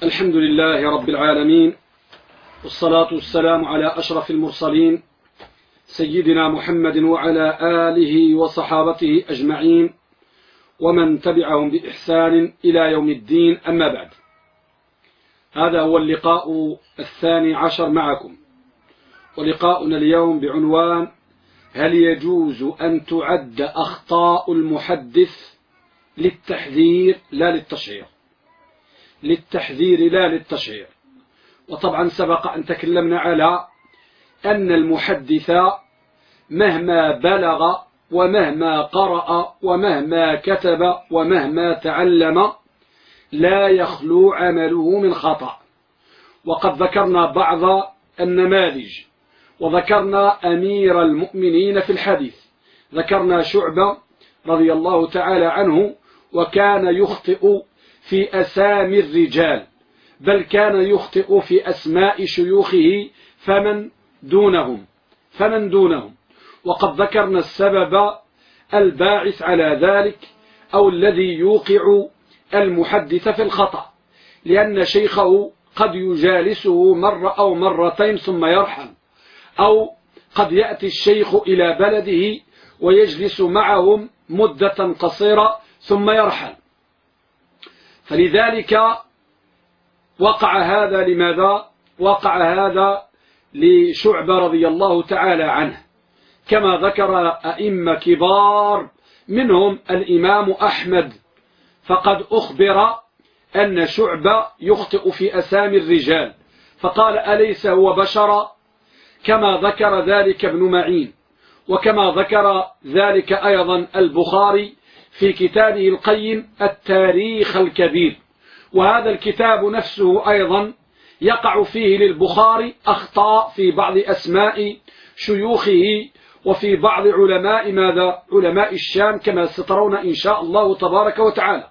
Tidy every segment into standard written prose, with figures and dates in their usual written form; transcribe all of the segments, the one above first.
الحمد لله رب العالمين، والصلاة والسلام على أشرف المرسلين سيدنا محمد وعلى آله وصحابته أجمعين ومن تبعهم بإحسان إلى يوم الدين. أما بعد، هذا هو اللقاء 12 معكم، ولقاؤنا اليوم بعنوان: هل يجوز أن تعد أخطاء المحدث للتحذير لا للتشهير؟ للتحذير لا للتشهير. وطبعا سبق أن تكلمنا على أن المحدث مهما بلغ ومهما قرأ ومهما كتب ومهما تعلم لا يخلو عمله من خطأ. وقد ذكرنا بعض النماذج، وذكرنا أمير المؤمنين في الحديث، ذكرنا شعبة رضي الله تعالى عنه، وكان يخطئ في أسامي الرجال، بل كان يخطئ في أسماء شيوخه فمن دونهم. وقد ذكرنا السبب الباعث على ذلك، أو الذي يوقع المحدث في الخطأ، لأن شيخه قد يجالسه مرة أو مرتين ثم يرحل، أو قد يأتي الشيخ إلى بلده ويجلس معهم مدة قصيرة ثم يرحل. فلذلك وقع هذا. لماذا وقع هذا؟ لشعبة رضي الله تعالى عنه، كما ذكر أئمة كبار منهم الإمام أحمد، فقد أخبر أن شعبة يخطئ في أسامي الرجال، فقال: أليس هو بشر؟ كما ذكر ذلك ابن معين، وكما ذكر ذلك أيضا البخاري في كتابه القيم التاريخ الكبير. وهذا الكتاب نفسه أيضا يقع فيه للبخاري أخطاء في بعض أسماء شيوخه، وفي بعض علماء الشام، كما سترون إن شاء الله تبارك وتعالى.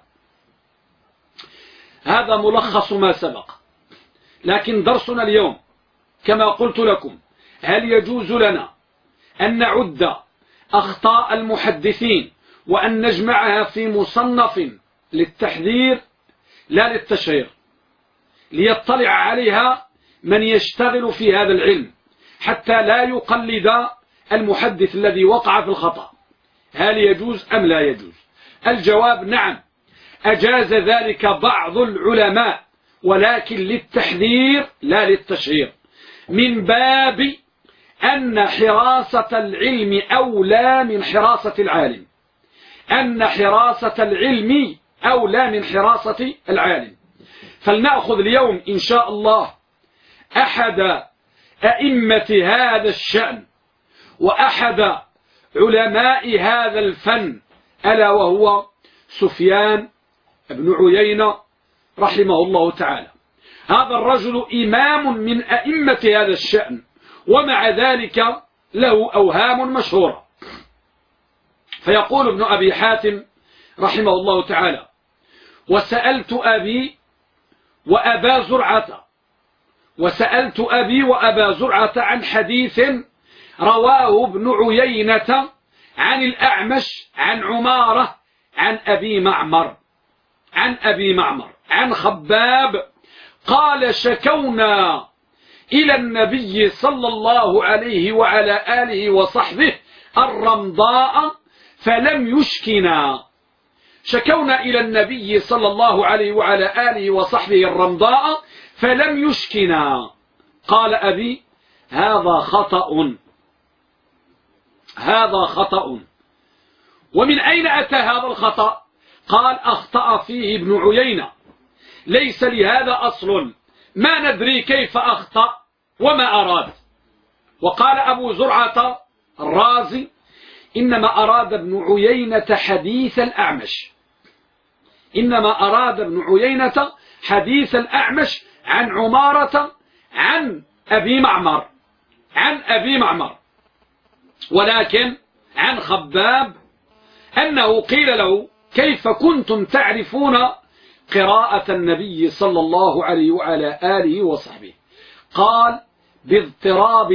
هذا ملخص ما سبق. لكن درسنا اليوم كما قلت لكم: هل يجوز لنا أن نعد أخطاء المحدثين وأن نجمعها في مصنف للتحذير لا للتشهير، ليطلع عليها من يشتغل في هذا العلم، حتى لا يقلد المحدث الذي وقع في الخطأ؟ هل يجوز أم لا يجوز؟ الجواب: نعم، أجاز ذلك بعض العلماء، ولكن للتحذير لا للتشهير، من باب أن حراسة العلم أولى من حراسة العالم، أن حراسة العلم أولى من حراسة العالم. فلنأخذ اليوم إن شاء الله أحد أئمة هذا الشأن وأحد علماء هذا الفن، ألا وهو سفيان بن عيينة رحمه الله تعالى. هذا الرجل إمام من أئمة هذا الشأن، ومع ذلك له أوهام مشهورة. فيقول ابن أبي حاتم رحمه الله تعالى: وسألت أبي وأبا زرعة عن حديث رواه ابن عيينة عن الأعمش عن عمارة عن أبي معمر عن خباب قال: شكونا إلى النبي صلى الله عليه وعلى آله وصحبه الرمضاء فلم يشكنا. شكونا إلى النبي صلى الله عليه وعلى آله وصحبه الرمضاء فلم يشكنا. قال أبي: هذا خطأ. ومن أين أتى هذا الخطأ؟ قال: أخطأ فيه ابن عيينة، ليس لهذا أصل، ما ندري كيف أخطأ وما أراد. وقال أبو زرعة الرازي: إنما أراد ابن عيينة حديث الأعمش عن عمارة عن أبي معمر، ولكن عن خباب أنه قيل له: كيف كنتم تعرفون قراءة النبي صلى الله عليه وعلى آله وصحبه؟ قال: باضطراب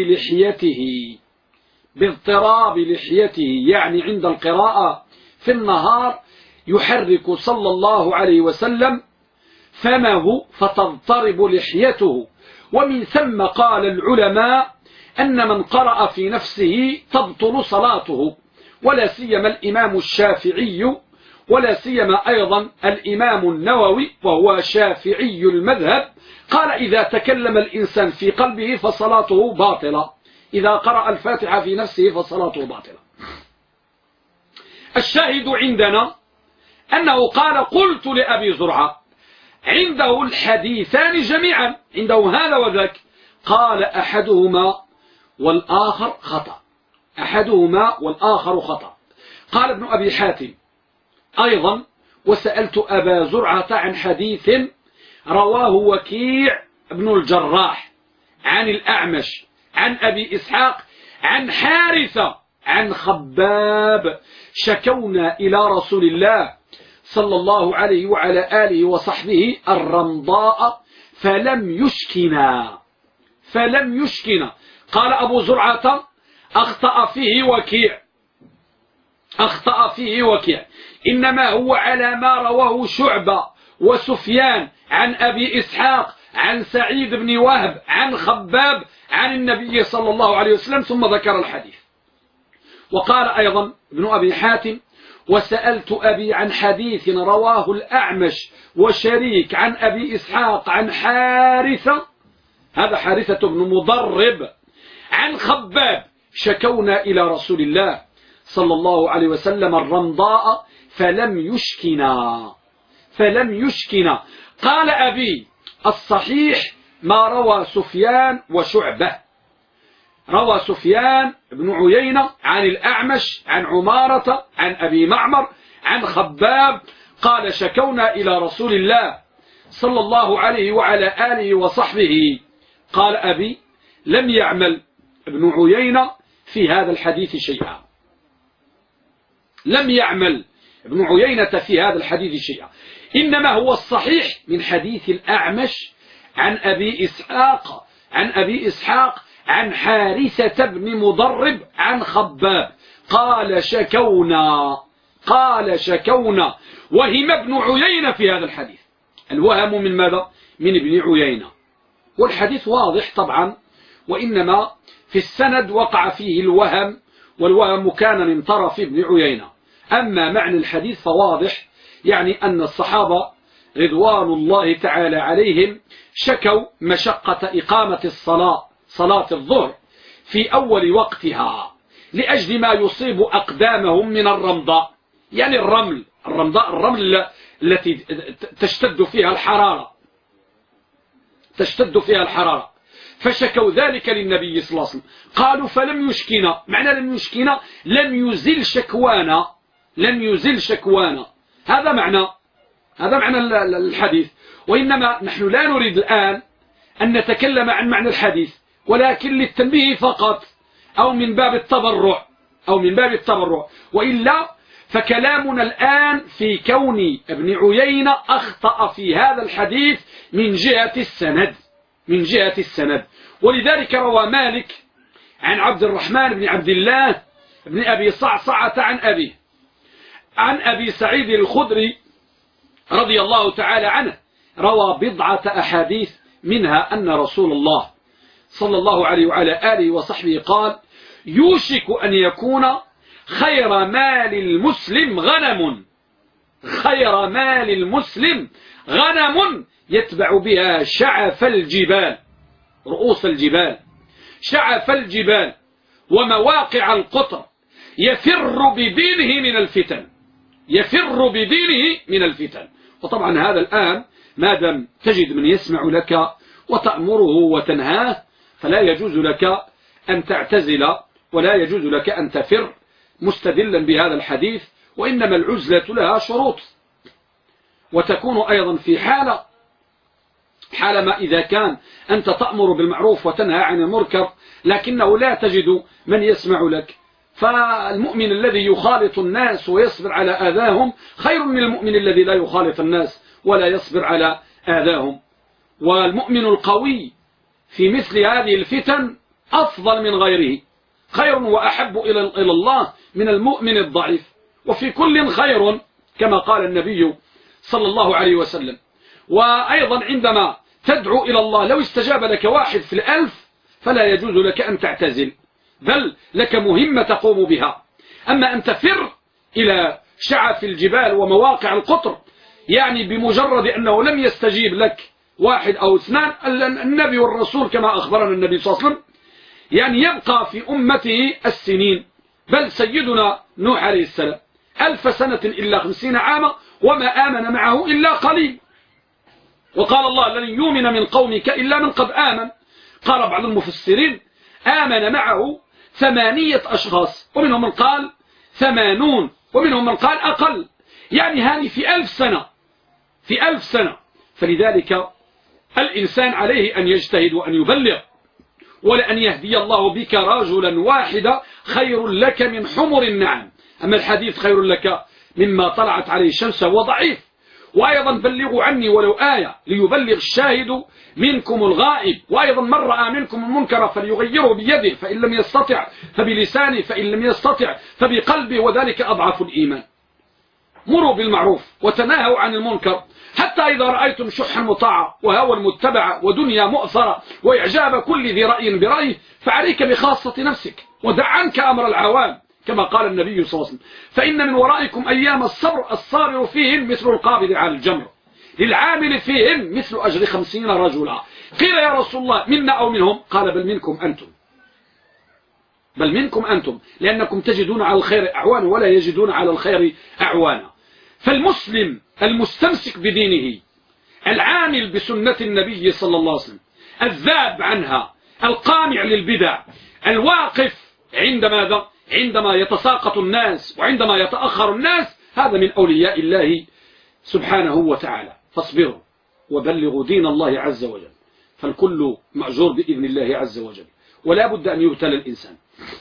لحيته، يعني عند القراءة في النهار يحرك صلى الله عليه وسلم فمه فتضطرب لحيته. ومن ثم قال العلماء أن من قرأ في نفسه تبطل صلاته، ولا سيما الإمام الشافعي، ولا سيما أيضا الإمام النووي وهو شافعي المذهب، قال إذا تكلم الإنسان في قلبه فصلاته باطلة، إذا قرأ الفاتحة في نفسه فصلاته باطلة. الشاهد عندنا أنه قال قلت لأبي زرعة، عنده الحديثان جميعا، عنده هذا وذاك، قال أحدهما والآخر خطأ، أحدهما والآخر خطأ. قال ابن أبي حاتم أيضا وسألت أبا زرعة عن حديث رواه وكيع بن الجراح عن الأعمش عن أبي إسحاق عن حارثة عن خباب شكونا إلى رسول الله صلى الله عليه وعلى آله وصحبه الرمضاء فلم يشكنا. قال أبو زرعة أخطأ فيه وكيع، إنما هو على ما رواه شعبة وسفيان عن أبي إسحاق عن سعيد بن وهب عن خباب عن النبي صلى الله عليه وسلم، ثم ذكر الحديث. وقال أيضا ابن أبي حاتم وسألت أبي عن حديث رواه الأعمش وشريك عن أبي إسحاق عن حارثة، هذا حارثة بن مضرب عن خباب شكونا إلى رسول الله صلى الله عليه وسلم الرمضاء فلم يشكنا. قال أبي الصحيح ما روى سفيان وشعبة، روى سفيان بن عيينة عن الأعمش عن عمارة عن أبي معمر عن خباب قال شكونا إلى رسول الله صلى الله عليه وعلى آله وصحبه. قال أبي لم يعمل ابن عيينة في هذا الحديث شيئا، لم يعمل ابن عيينة في هذا الحديث شيئا، إنما هو الصحيح من حديث الأعمش عن أبي إسحاق عن حارثة بن مضرب عن خباب قال شكونا. وهم ابن عيينة في هذا الحديث، الوهم من ماذا؟ من ابن عيينة، والحديث واضح طبعا، وإنما في السند وقع فيه الوهم، والوهم كان من طرف ابن عيينة. أما معنى الحديث فواضح، يعني أن الصحابة رضوان الله تعالى عليهم شكوا مشقة إقامة صلاة الظهر في أول وقتها لأجل ما يصيب أقدامهم من الرمضاء، يعني الرمل التي تشتد فيها الحرارة، فشكوا ذلك للنبي صلى الله عليه وسلم. قالوا فلم يشكنا، معنى لم يشكنا لم يزل شكوانا، هذا معنى الحديث. وإنما نحن لا نريد الآن أن نتكلم عن معنى الحديث، ولكن للتنبيه فقط، أو من باب التبرع، وإلا فكلامنا الآن في كون ابن عيينة أخطأ في هذا الحديث من جهة السند. ولذلك روى مالك عن عبد الرحمن بن عبد الله بن أبي صعصعة عن أبي سعيد الخدري رضي الله تعالى عنه، روى بضعة أحاديث، منها أن رسول الله صلى الله عليه وعلى آله وصحبه قال يوشك أن يكون خير مال المسلم غنم يتبع بها رؤوس الجبال، شعف الجبال ومواقع القطر، يفر بدينه من الفتن. وطبعا هذا الآن ما دام تجد من يسمع لك وتأمره وتنهاه، فلا يجوز لك أن تعتزل ولا يجوز لك أن تفر مستدلا بهذا الحديث، وإنما العزلة لها شروط، وتكون أيضا في حال ما إذا كان أنت تأمر بالمعروف وتنهى عن المنكر لكنه لا تجد من يسمع لك، فالمؤمن الذي يخالط الناس ويصبر على آذاهم خير من المؤمن الذي لا يخالط الناس ولا يصبر على آذاهم. والمؤمن القوي في مثل هذه الفتن أفضل من غيره، خير وأحب إلى الله من المؤمن الضعيف، وفي كل خير كما قال النبي صلى الله عليه وسلم. وأيضا عندما تدعو إلى الله لو استجاب لك 1 في 1000 فلا يجوز لك أن تعتزل، بل لك مهمة تقوم بها. أما أن تفر إلى شعف الجبال ومواقع القطر، يعني بمجرد أنه لم يستجيب لك 1 أو 2، النبي والرسول كما أخبرنا النبي صلى الله عليه وسلم يعني يبقى في أمته السنين، بل سيدنا نوح عليه السلام 1000 سنة إلا 50 عاما وما آمن معه إلا قليل. وقال الله لن يؤمن من قومك إلا من قد آمن. قال بعض المفسرين آمن معه 8 أشخاص، ومنهم من قال 80، ومنهم من قال أقل، يعني هذه في 1000 سنة، في 1000 سنة. فلذلك الإنسان عليه أن يجتهد وأن يبلغ، ولأن يهدي الله بك رجلا واحدا خير لك من حمر النعم. أما الحديث خير لك مما طلعت عليه الشمس هو ضعيف. وأيضا بلغوا عني ولو آية ليبلغ الشاهد منكم الغائب. وأيضا من رأى منكم المنكر فليغيره بيده، فإن لم يستطع فبلسانه، فإن لم يستطع فبقلبه، وذلك أضعف الإيمان. مروا بالمعروف وتناهوا عن المنكر، حتى إذا رأيتم شحا مطاعا وهوى متبعا ودنيا مؤثرة وإعجاب كل ذي رأي برأيه فعليك بخاصة نفسك ودع عنك أمر العوام، كما قال النبي صلى الله عليه وسلم فإن من ورائكم أيام الصبر الصابر فيهم مثل القابض على الجمر للعامل فيهم مثل أجر 50 رجلا. قيل يا رسول الله منا أو منهم؟ قال بل منكم أنتم، بل منكم أنتم، لأنكم تجدون على الخير أعوانا ولا يجدون على الخير أعوانا. فالمسلم المستمسك بدينه العامل بسنة النبي صلى الله عليه وسلم الذاب عنها القامع للبدع الواقف عند ماذا؟ عندما يتساقط الناس وعندما يتأخر الناس، هذا من أولياء الله سبحانه وتعالى. فاصبروا وبلغوا دين الله عز وجل، فالكل مأجور بإذن الله عز وجل، ولا بد أن يبتلى الإنسان.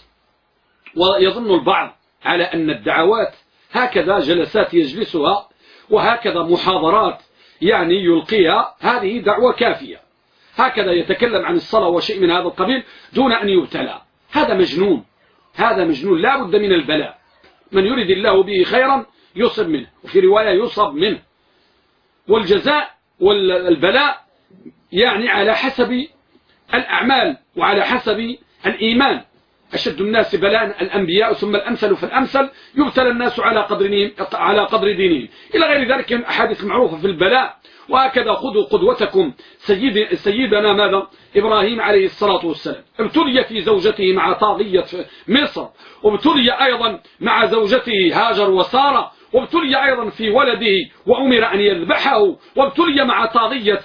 ويظن البعض على أن الدعوات هكذا جلسات يجلسها وهكذا محاضرات يعني يلقيها هذه دعوة كافية، هكذا يتكلم عن الصلاة وشيء من هذا القبيل دون أن يبتلى. هذا مجنون، هذا مجنون، لا بد من البلاء. من يريد الله به خيرا يصب منه، وفي رواية يصب منه. والجزاء والبلاء يعني على حسب الأعمال وعلى حسب الإيمان. أشد الناس بلاء الأنبياء ثم الأمثل فالأمثل، يبتلى الناس على قدر دينهم، إلى غير ذلك من الأحاديث المعروفة في البلاء. وهكذا خذوا قدوتكم سيدنا ماذا؟ إبراهيم عليه الصلاة والسلام ابتلي في زوجته مع طاغية مصر، وابتلي أيضا مع زوجته هاجر وسارة، وابتلي أيضا في ولده وأمر أن يذبحه، وابتلي مع طاغية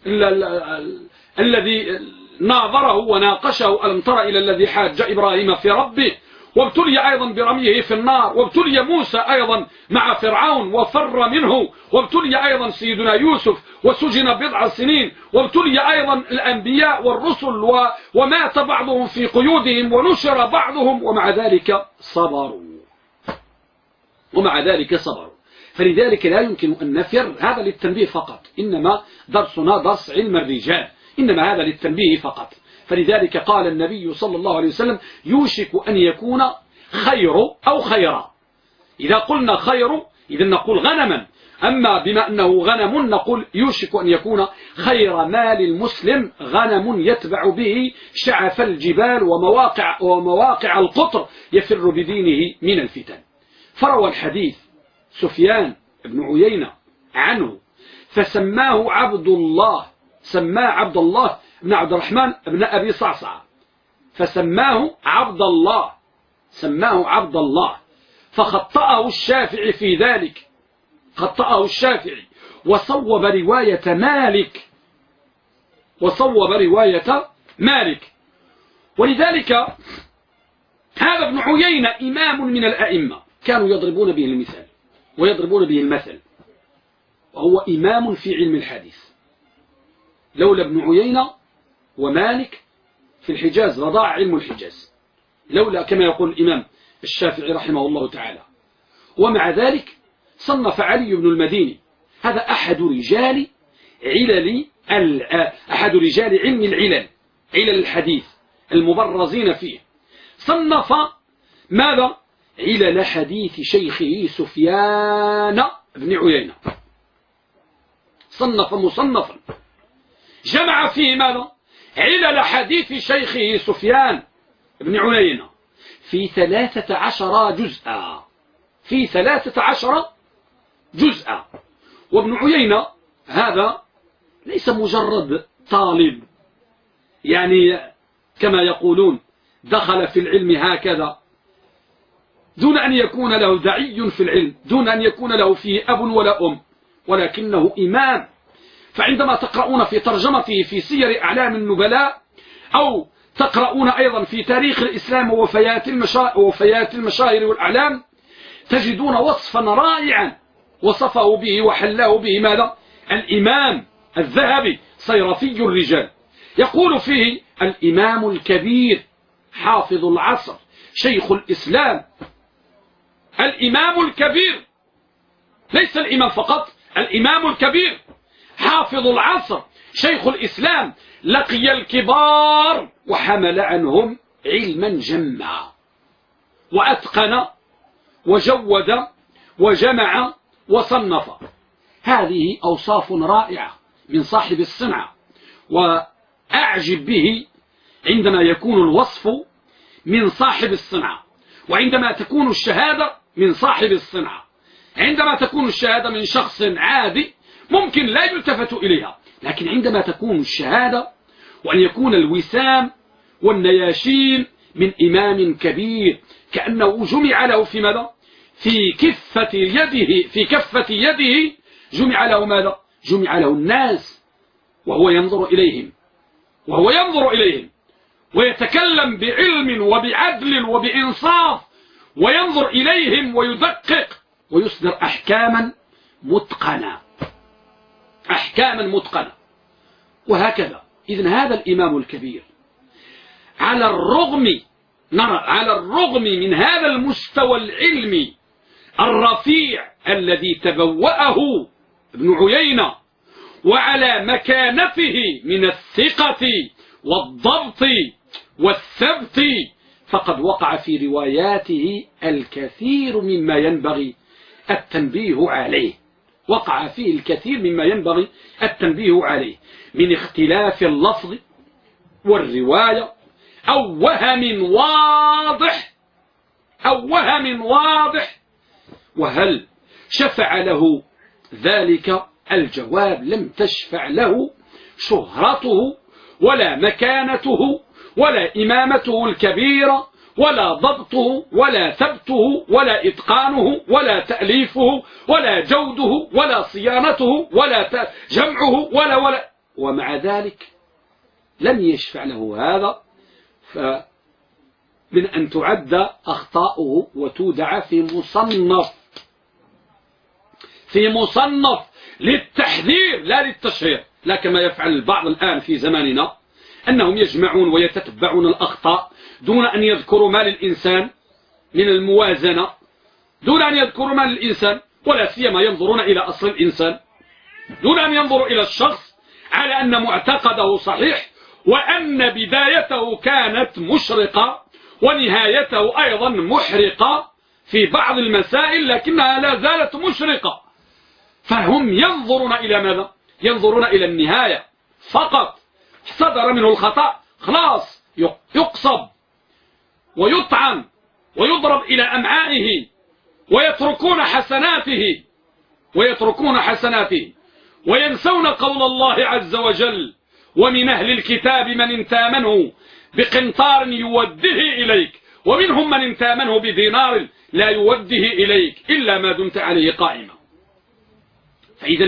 الذي ناظره وناقشه ألم تر إلى الذي حاج إبراهيم في ربه، وابتلي أيضا برميه في النار، وابتلي موسى أيضا مع فرعون وفر منه، وابتلي أيضا سيدنا يوسف وسجن 10 سنين، وابتلي أيضا الأنبياء والرسل ومات بعضهم في قيودهم ونشر بعضهم، ومع ذلك صبروا، ومع ذلك صبروا. فلذلك لا يمكن أن نفر، هذا للتنبيه فقط، إنما درسنا درس علم الرجال، إنما هذا للتنبيه فقط. فلذلك قال النبي صلى الله عليه وسلم يوشك أن يكون خير أو خيرا. إذا قلنا خير إذا نقول غنما، أما بما أنه غنم نقول يوشك أن يكون خير مال المسلم غنم يتبع به شعف الجبال ومواقع القطر يفر بدينه من الفتن. فروى الحديث سفيان بن عيينة عنه فسماه عبد الله، سماه عبد الله بن عبد الرحمن بن أبي صعصع، فسماه عبد الله، سماه عبد الله. فخطأه الشافعي في ذلك، خطأه الشافعي وصوب رواية مالك، وصوب رواية مالك. ولذلك هذا ابن عيينة إمام من الأئمة كانوا يضربون به المثال ويضربون به المثل، وهو إمام في علم الحديث. لولا ابن عيينة ومالك في الحجاز لضاع علم الحجاز، لولا كما يقول الإمام الشافعي رحمه الله تعالى. ومع ذلك صنف علي بن المديني، هذا أحد رجال علم العلل، علل الحديث المبرزين فيه. صنف ماذا؟ علل حديث شيخه سفيان بن عيينة، صنف مصنفا جمع فيه ماذا؟ علل حديث شيخه سفيان بن عيينة في 13 جزءا، في 13 جزءا. وابن عيينة هذا ليس مجرد طالب، يعني كما يقولون دخل في العلم هكذا دون أن يكون له داعي في العلم، دون أن يكون له فيه أب ولا أم، ولكنه إمام. فعندما تقرؤون في ترجمته في سير أعلام النبلاء، أو تقرؤون أيضا في تاريخ الإسلام ووفيات المشاهير والأعلام، تجدون وصفا رائعا وصفه به وحلاه به ماذا؟ الإمام الذهبي صيرفي الرجال، يقول فيه الإمام الكبير حافظ العصر شيخ الإسلام. الإمام الكبير، ليس الإمام فقط، الإمام الكبير حافظ العصر شيخ الإسلام، لقي الكبار وحمل عنهم علما جما، وأتقن وجود وجمع وصنف. هذه أوصاف رائعة من صاحب الصنعة، وأعجب به عندما يكون الوصف من صاحب الصنعة، وعندما تكون الشهادة من صاحب الصنعة. عندما تكون الشهادة من شخص عادي ممكن لا يلتفت إليها، لكن عندما تكون الشهادة وأن يكون الوسام والنياشين من إمام كبير، كأنه جمع له في ماذا؟ في كفة يده، في كفة يده جمع له ماذا؟ جمع له الناس، وهو ينظر إليهم، وهو ينظر إليهم ويتكلم بعلم وبعدل وبإنصاف، وينظر إليهم ويدقق ويصدر أحكاما متقنة، أحكاما متقنة. وهكذا إذن هذا الإمام الكبير على الرغم من هذا المستوى العلمي الرفيع الذي تبوأه ابن عيينة، وعلى مكانته من الثقة والضبط والثبت، فقد وقع في رواياته الكثير مما ينبغي التنبيه عليه، وقع فيه الكثير مما ينبغي التنبيه عليه من اختلاف اللفظ والرواية أو وهم واضح. وهل شفع له ذلك؟ الجواب: لم تشفع له شهرته ولا مكانته ولا إمامته الكبيرة ولا ضبطه ولا ثبته ولا إتقانه ولا تأليفه ولا جوده ولا صيانته ولا جمعه ولا. ومع ذلك لم يشفع له هذا، فمن أن تعد أخطاؤه وتودع في مصنف للتحذير لا للتشهير، لا كما يفعل البعض الآن في زماننا، أنهم يجمعون ويتتبعون الأخطاء دون أن يذكروا ما للإنسان من الموازنة، دون أن يذكروا ما للإنسان، ولا سيما ينظرون إلى أصل الإنسان، دون أن ينظروا إلى الشخص على أن معتقده صحيح، وأن بدايته كانت مشرقة ونهايته أيضا محرقة في بعض المسائل، لكنها لا زالت مشرقة. فهم ينظرون إلى ماذا؟ ينظرون إلى النهاية فقط. صدر منه الخطأ، خلاص يقصب ويطعن ويضرب إلى أمعائه، ويتركون حسناته وينسون قول الله عز وجل: ومن أهل الكتاب من إن تامنه بقنطار يوده إليك ومنهم من إن تامنه بدينار لا يوده إليك إلا ما دمت عليه قائما. فإذا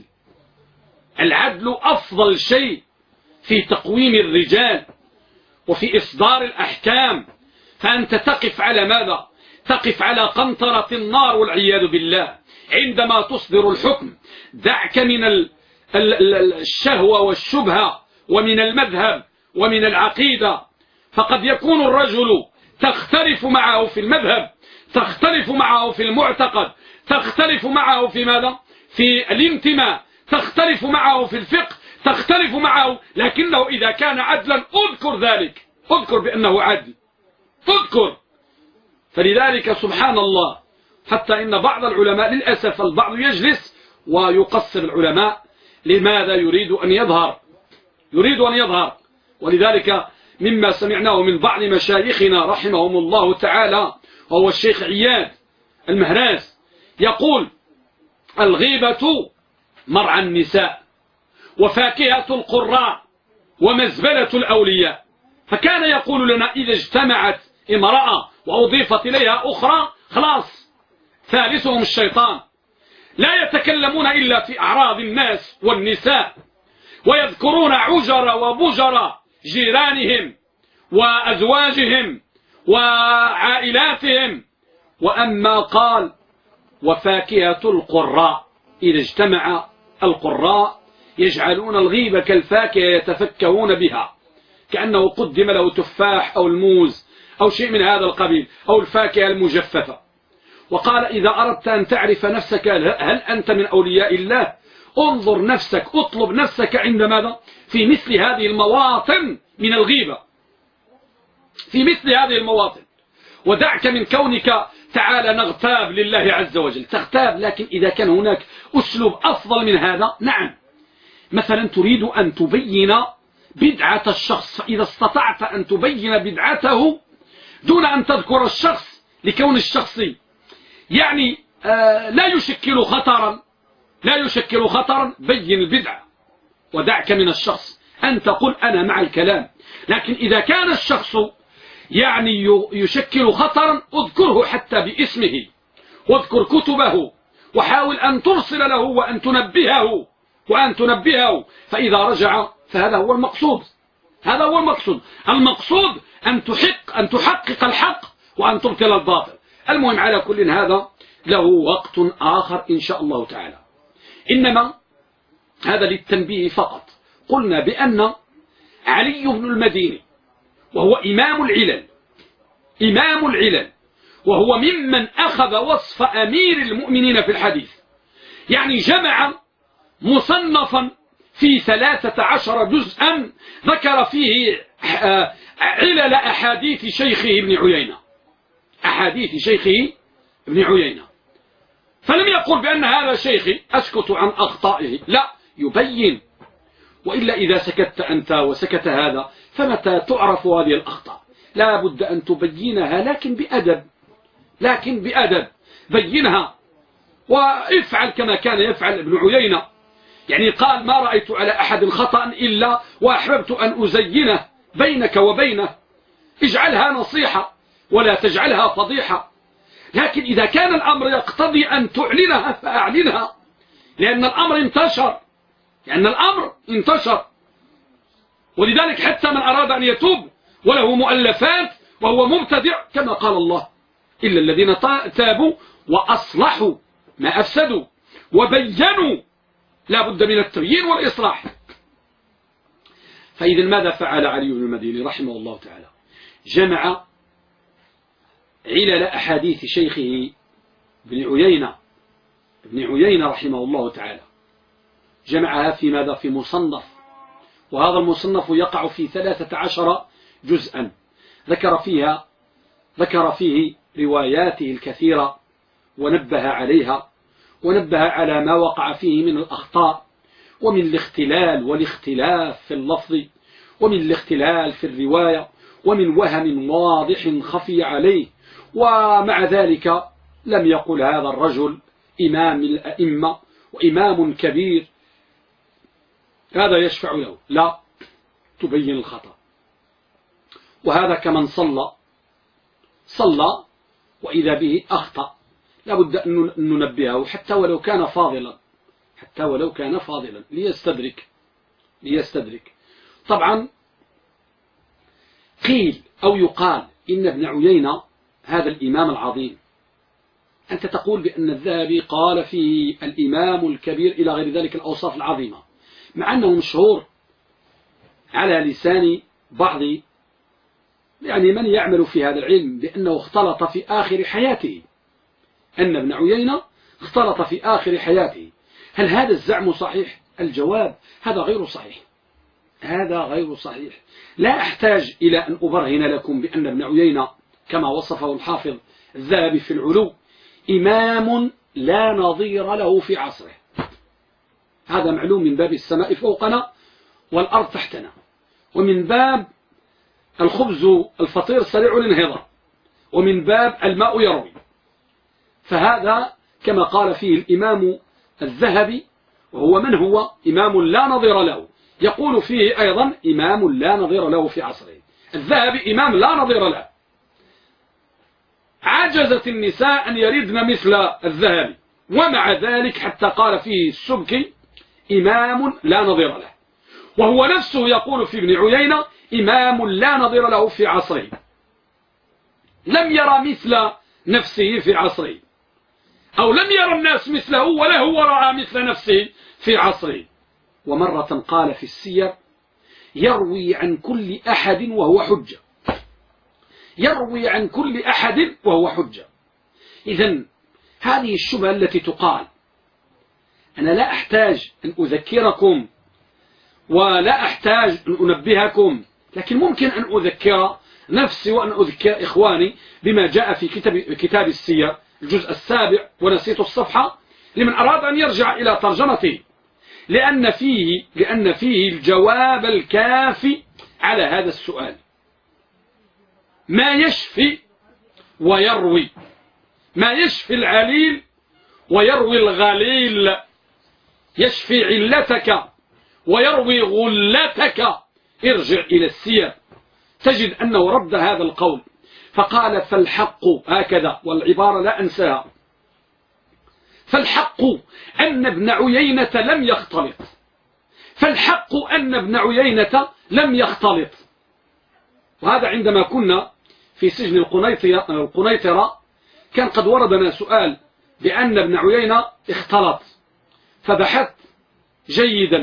العدل أفضل شيء في تقويم الرجال وفي إصدار الأحكام. فأنت تقف على ماذا؟ تقف على قنطرة النار والعياذ بالله عندما تصدر الحكم. دعك من الشهوة والشبهة ومن المذهب ومن العقيدة، فقد يكون الرجل تختلف معه في المذهب، تختلف معه في المعتقد، تختلف معه في ماذا؟ في الانتماء، تختلف معه في الفقه، تختلف معه، لكنه إذا كان عدلا اذكر ذلك، اذكر بأنه عدل، اذكر. فلذلك سبحان الله، حتى إن بعض العلماء للأسف البعض يجلس ويقصر العلماء لماذا يريد أن يظهر؟ يريد أن يظهر. ولذلك مما سمعناه من بعض مشايخنا رحمهم الله تعالى وهو الشيخ عياد المهراز يقول: الغيبة مرعى النساء وفاكهة القراء ومزبلة الأولياء. فكان يقول لنا: إذا اجتمعت امرأة وأضيفت إليها أخرى خلاص ثالثهم الشيطان، لا يتكلمون إلا في أعراض الناس والنساء، ويذكرون عجر وبجر جيرانهم وأزواجهم وعائلاتهم. وأما قال وفاكهة القراء، إذا اجتمع القراء يجعلون الغيبة كالفاكهة يتفكهون بها، كأنه قدم له تفاح أو الموز أو شيء من هذا القبيل أو الفاكهة المجففة. وقال: إذا أردت أن تعرف نفسك هل أنت من أولياء الله، انظر نفسك، اطلب نفسك عند ماذا؟ في مثل هذه المواطن من الغيبة، في مثل هذه المواطن. ودعك من كونك تعالى نغتاب لله عز وجل، تغتاب، لكن إذا كان هناك أسلوب أفضل من هذا، نعم. مثلا تريد أن تبين بدعة الشخص، فإذا استطعت أن تبين بدعته دون أن تذكر الشخص، لكون الشخص يعني لا يشكل خطرا، بين البدعة ودعك من الشخص أن تقول أنا مع الكلام. لكن إذا كان الشخص يعني يشكل خطرا، اذكره حتى باسمه، واذكر كتبه، وحاول أن ترسل له وأن تنبهه، فإذا رجع فهذا هو المقصود. هذا هو المقصود. المقصود أن تحقق الحق وأن تبطل الباطل. المهم على كل هذا له وقت آخر إن شاء الله تعالى. إنما هذا للتنبيه فقط. قلنا بأن علي بن المديني وهو إمام العلل، وهو ممن أخذ وصف أمير المؤمنين في الحديث، يعني جمع مصنفا في 13 جزءا ذكر فيه علل أحاديث شيخه ابن عيينة، فلم يقل بأن هذا شيخي أسكت عن أخطائه، لا، يبين. وإلا إذا سكت أنت وسكت هذا فمتى تعرف هذه الأخطاء؟ لا بد أن تبينها، لكن بأدب بينها، وافعل كما كان يفعل ابن عيينة. يعني قال: ما رأيت على أحد خطأ إلا وأحببت أن أزينه بينك وبينه. اجعلها نصيحة ولا تجعلها فضيحة. لكن إذا كان الأمر يقتضي أن تعلنها فأعلنها، لأن الأمر انتشر. ولذلك حتى من أراد أن يتوب وله مؤلفات وهو مبتدع، كما قال الله: إلا الذين تابوا وأصلحوا ما أفسدوا وبينوا. لا بد من التبيين والإصلاح. فإذا ماذا فعل علي بن المديني رحمه الله تعالى؟ جمع علل أحاديث شيخه ابن عيينة رحمه الله تعالى، جمعها في ماذا؟ في مصنف. وهذا المصنف يقع في 13 جزءا، ذكر فيه رواياته الكثيرة ونبه عليها، ونبه على ما وقع فيه من الأخطاء، ومن الاختلال والاختلاف في اللفظ، ومن الاختلال في الرواية، ومن وهم واضح خفي عليه. ومع ذلك لم يقل هذا الرجل إمام الأئمة وإمام كبير هذا يشفع له، لا، تبين الخطأ. وهذا كمن صلى وإذا به أخطأ، لا بد أن ننبهه حتى ولو كان فاضلا ليستدرك. طبعا قيل أو يقال إن ابن عيينة هذا الإمام العظيم، أنت تقول بأن الذهبي قال فيه الإمام الكبير إلى غير ذلك الأوصاف العظيمة، مع أنه مشهور على لسان بعض يعني من يعمل في هذا العلم بأنه اختلط في آخر حياته، أن ابن عيينة اختلط في آخر حياته. هل هذا الزعم صحيح؟ الجواب: هذا غير صحيح. لا أحتاج إلى أن أبرهن لكم بأن ابن عيينة كما وصفه الحافظ الذهبي في العلو إمام لا نظير له في عصره. هذا معلوم من باب السماء فوقنا والأرض تحتنا، ومن باب الخبز الفطير سريع الانهضام، ومن باب الماء يروي. فهذا كما قال فيه الإمام الذهبي، وهو من هو إمام لا نظير له، يقول فيه أيضا إمام لا نظير له في عصره. الذهبي إمام لا نظير له، عجزت النساء أن يردن مثل الذهبي، ومع ذلك حتى قال فيه السبكي إمام لا نظير له، وهو نفسه يقول في ابن عيينة إمام لا نظير له في عصره، لم يرى مثل نفسه في عصره، أو لم يرى الناس مثله ولا هو رأى مثل نفسه في عصره. ومرة قال في السير يروي عن كل أحد وهو حجة، يروي عن كل أحد وهو حجة. إذن هذه الشبهة التي تقال، أنا لا أحتاج أن أذكركم ولا أحتاج أن أنبهكم، لكن ممكن أن أذكر نفسي وأن أذكر إخواني بما جاء في كتاب السير الجزء 7، ونسيت الصفحة لمن أراد أن يرجع إلى ترجمته، لأن فيه الجواب الكافي على هذا السؤال. ما يشفي ويروي، ما يشفي العليل ويروي الغليل، يشفي علتك ويروي غلتك. ارجع إلى السير تجد أنه رد هذا القول فقال فالحق هكذا، والعبارة لا أنساها، فالحق أن ابن عيينة لم يختلط، فالحق أن ابن عيينة لم يختلط. وهذا عندما كنا في سجن القنيطرة كان قد وردنا سؤال بأن ابن عيينة اختلط، فبحثت جيدا،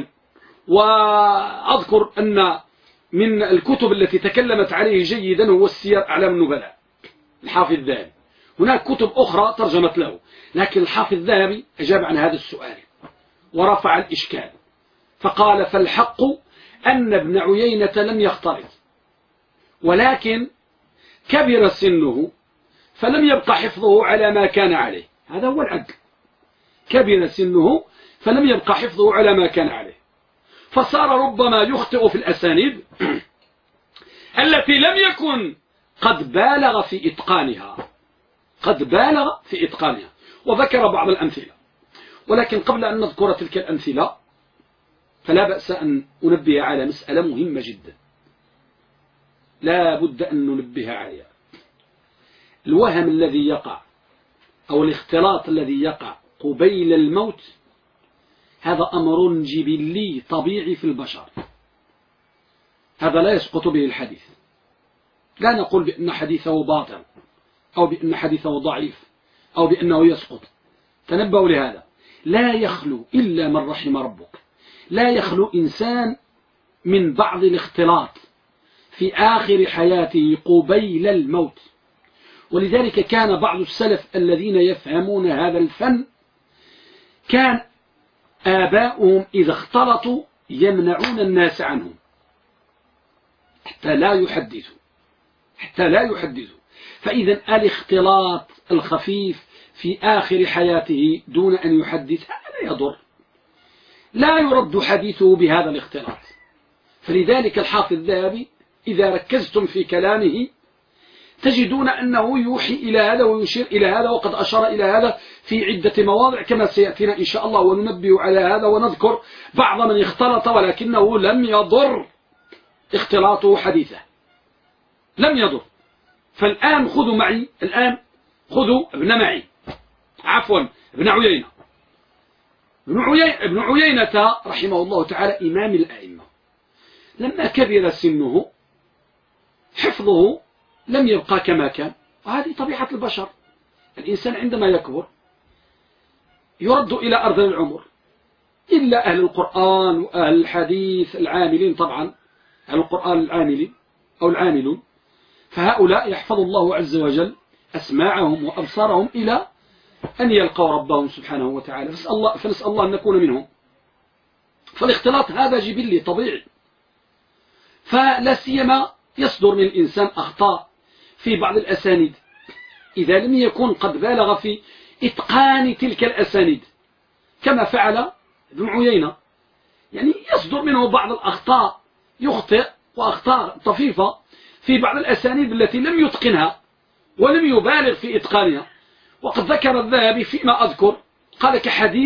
وأذكر أن من الكتب التي تكلمت عليه جيدا هو السير أعلام النبلاء الحافظ الذهبي. هناك كتب أخرى ترجمت له، لكن الحافظ الذهبي أجاب عن هذا السؤال ورفع الإشكال فقال فالحق أن ابن عيينة لم يختلط، ولكن كبر سنه فلم يبقى حفظه على ما كان عليه. هذا هو العدل، كبر سنه فلم يبقى حفظه على ما كان عليه، فصار ربما يخطئ في الأسانيد التي لم يكن قد بالغ في إتقانها، قد بالغ في إتقانها. وذكر بعض الأمثلة، ولكن قبل أن نذكر تلك الأمثلة فلا بأس أن أنبه على مسألة مهمة جدا لا بد أن ننبه عليها. الوهم الذي يقع أو الاختلاط الذي يقع قبيل الموت هذا أمر جبلي طبيعي في البشر، هذا لا يسقط به الحديث. لا نقول بأن حديثه باطل أو بأن حديثه ضعيف أو بأنه يسقط، تنبهوا لهذا. لا يخلو إلا من رحم ربك، لا يخلو إنسان من بعض الاختلاط في آخر حياته قبيل الموت. ولذلك كان بعض السلف الذين يفهمون هذا الفن كان آباؤهم إذا اختلطوا يمنعون الناس عنهم حتى لا يحدثوا. فإذا الاختلاط الخفيف في آخر حياته دون أن يحدث هذا لا يضر، لا يرد حديثه بهذا الاختلاط. فلذلك الحافظ الذهبي إذا ركزتم في كلامه تجدون أنه يوحي إلى هذا ويشير إلى هذا، وقد أشار إلى هذا في عدة مواضع كما سيأتينا إن شاء الله، وننبه على هذا ونذكر بعض من اختلط ولكنه لم يضر اختلاطه حديثه، لم يضر. فالآن خذوا معي، الآن خذوا ابن عيينة. ابن عيينة رحمه الله تعالى إمام الأئمة، لما كبر سنه حفظه لم يبقى كما كان، وهذه طبيعة البشر. الإنسان عندما يكبر يرد إلى أرض العمر، إلا أهل القرآن وأهل الحديث العاملين، طبعا أهل القرآن العاملين أو العاملون، فهؤلاء يحفظ الله عز وجل أسماعهم وأبصارهم إلى أن يلقوا ربهم سبحانه وتعالى، فنسأل الله أن نكون منهم. فالاختلاط هذا جبلي طبيعي، فلا سيما يصدر من الإنسان أخطاء في بعض الأسانيد إذا لم يكن قد بالغ في إتقان تلك الأسانيد، كما فعل ابن عيينة يعني يصدر منه بعض الأخطاء، يخطئ وأخطاء طفيفة في بعض الأسانيد التي لم يتقنها ولم يبالغ في إتقانها. وقد ذكر الذهبي فيما أذكر قال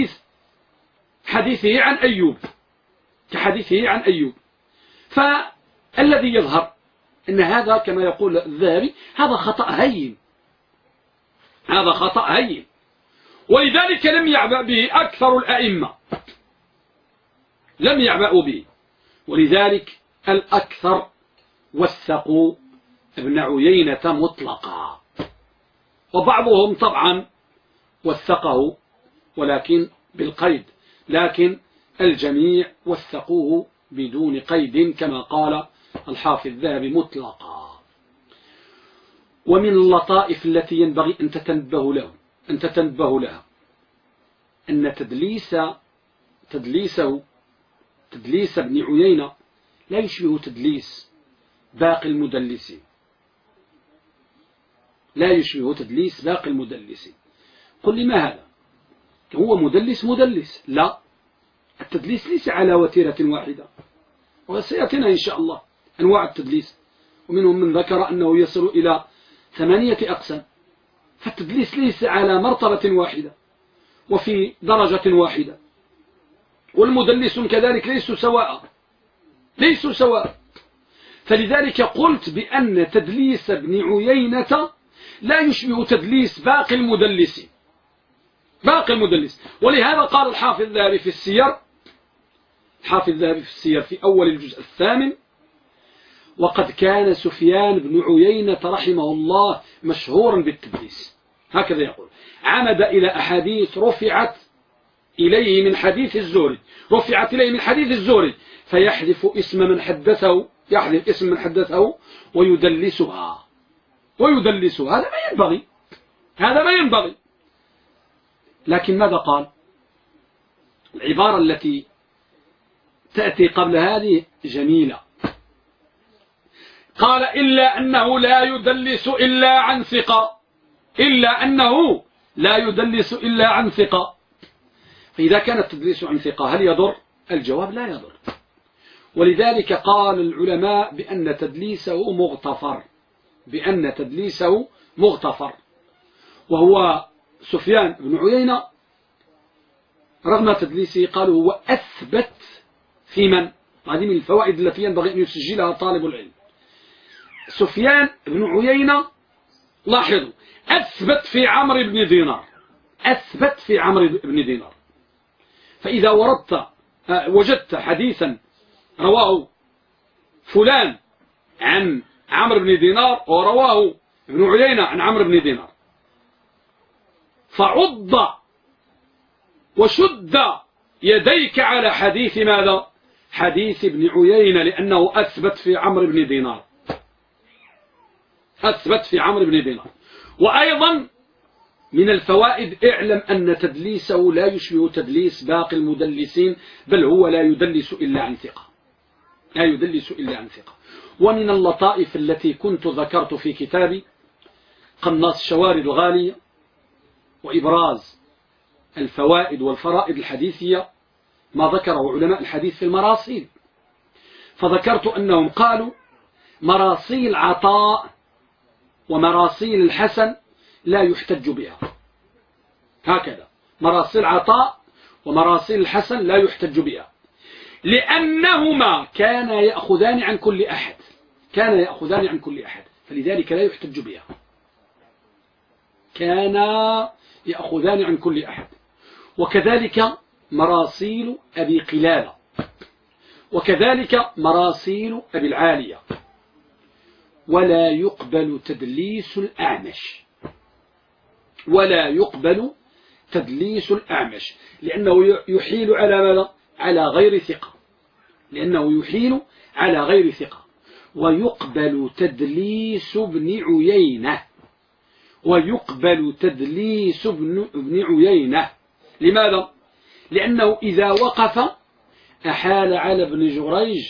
حديثه عن أيوب، كحديثه عن أيوب. فالذي يظهر أن هذا كما يقول الذهبي هذا خطأ هين، هذا خطأ هين، ولذلك لم يعبأ به أكثر الأئمة، لم يعبأوا به، ولذلك الأكثر وثقوا ابن عيينة مطلقا، وبعضهم طبعا وثقه ولكن بالقيد، لكن الجميع وثقوه بدون قيد كما قال الحافظ الذهبي مطلقا. ومن اللطائف التي ينبغي أن تتنبه لها أن تدليس ابن عيينة لا يشبه تدليس باقي المدلسين، لا يشبه تدليس باقي المدلسين. قل لي ما هذا؟ هو مدلس لا، التدليس ليس على وتيرة واحدة، وسيأتينا إن شاء الله أنواع التدليس، ومنهم من ذكر أنه يصل إلى 8 أقسام. فالتدليس ليس على مرتبة واحدة وفي درجة واحدة، والمدلسون كذلك ليسوا سواء. فلذلك قلت بأن تدليس ابن عيينة لا يشبه تدليس باقي المدلسين، ولهذا قال الحافظ الذهبي في السير في أول الجزء 8: وقد كان سفيان بن عيينة رحمه الله مشهورا بالتدليس، هكذا يقول، عمد إلى أحاديث رفعت إليه من حديث الزهري فيحذف اسم من حدثه ويدلسها، هذا ما ينبغي. لكن ماذا قال؟ العبارة التي تأتي قبل هذه جميلة، قال: إلا أنه لا يدلس إلا عن ثقة. فإذا كان التدليس عن ثقة هل يضر؟ الجواب لا يضر. ولذلك قال العلماء بأن تدليسه مغتفر، وهو سفيان بن عيينة رغم تدليسه قالوا هو أثبت في من؟ هذه من الفوائد التي ينبغي أن يسجلها طالب العلم. سفيان بن عيينة لاحظوا أثبت في عمرو بن دينار، فإذا وجدت حديثا رواه فلان عن عمرو بن دينار ورواه ابن عيينة عن عمرو بن دينار، فعض وشد يديك على حديث ماذا؟ حديث ابن عيينة، لأنه أثبت في عمرو بن دينار. وأيضا من الفوائد: اعلم أن تدليسه لا يشبه تدليس باقي المدلسين، بل هو لا يدلس إلا عن ثقة. ومن اللطائف التي كنت ذكرت في كتابي قناص الشوارد الغالية وإبراز الفوائد والفرائد الحديثية ما ذكره علماء الحديث في المراسيل، فذكرت أنهم قالوا مراسيل عطاء ومراسيل الحسن لا يحتج بها، هكذا مراسيل عطاء ومراسيل الحسن لا يحتج بها، لأنهما كانا يأخذان عن كل أحد، فلذلك لا يحتج بها. كانا يأخذان عن كل أحد. وكذلك مراسيل أبي قلابة، وكذلك مراسيل أبي العالية. ولا يقبل تدليس الأعمش، لأنه يحيل على ماذا؟ على غير ثقة. ويقبل تدليس ابن عيينة. لماذا؟ لأنه إذا وقف أحال على ابن جريج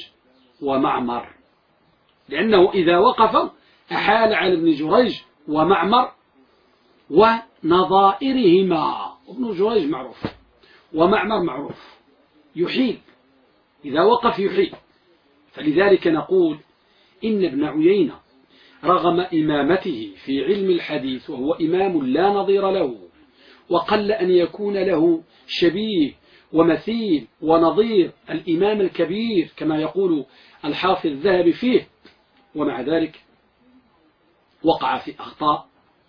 ومعمر ونظائرهما. ابن جريج معروف ومعمر معروف، يحيل، إذا وقف يحيل. فلذلك نقول إن ابن عيينة رغم إمامته في علم الحديث وهو إمام لا نظير له، وقل أن يكون له شبيه ومثيل ونظير الإمام الكبير كما يقول الحافظ الذهبي فيه، ومع ذلك وقع في أخطاء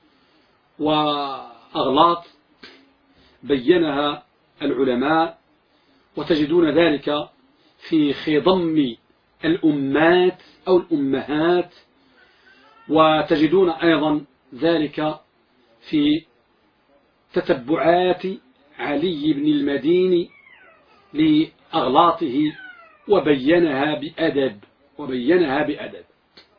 وأغلاط بينها العلماء، وتجدون ذلك في خضم الأمات أو الأمهات، وتجدون أيضا ذلك في تتبعات علي بن المديني لأغلاطه وبينها بأدب.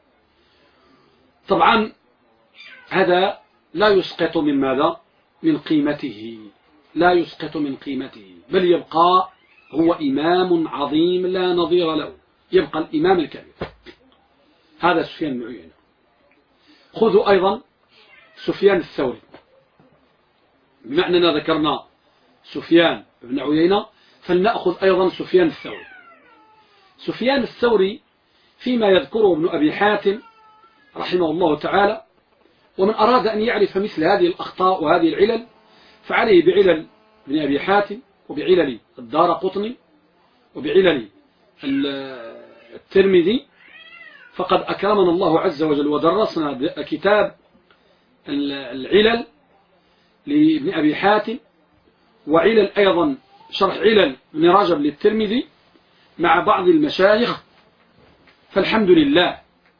طبعا هذا لا يسقط من ماذا؟ من قيمته، لا يسقط من قيمته، بل يبقى هو إمام عظيم لا نظير له، يبقى الإمام الكبير. هذا سفيان بن عيينة. خذوا أيضا سفيان الثوري، بما أننا ذكرنا سفيان بن عيينة فلنأخذ أيضا سفيان الثوري. سفيان الثوري فيما يذكره ابن أبي حاتم رحمه الله تعالى، ومن أراد أن يعرف مثل هذه الأخطاء وهذه العلل فعليه بعلل ابن أبي حاتم، وبعلل الدارقطني، وبعلل الترمذي، فقد أكرمنا الله عز وجل ودرسنا كتاب العلل لابن أبي حاتم، وعلل أيضا شرح علل ابن رجب للترمذي مع بعض المشايخ، فالحمد لله.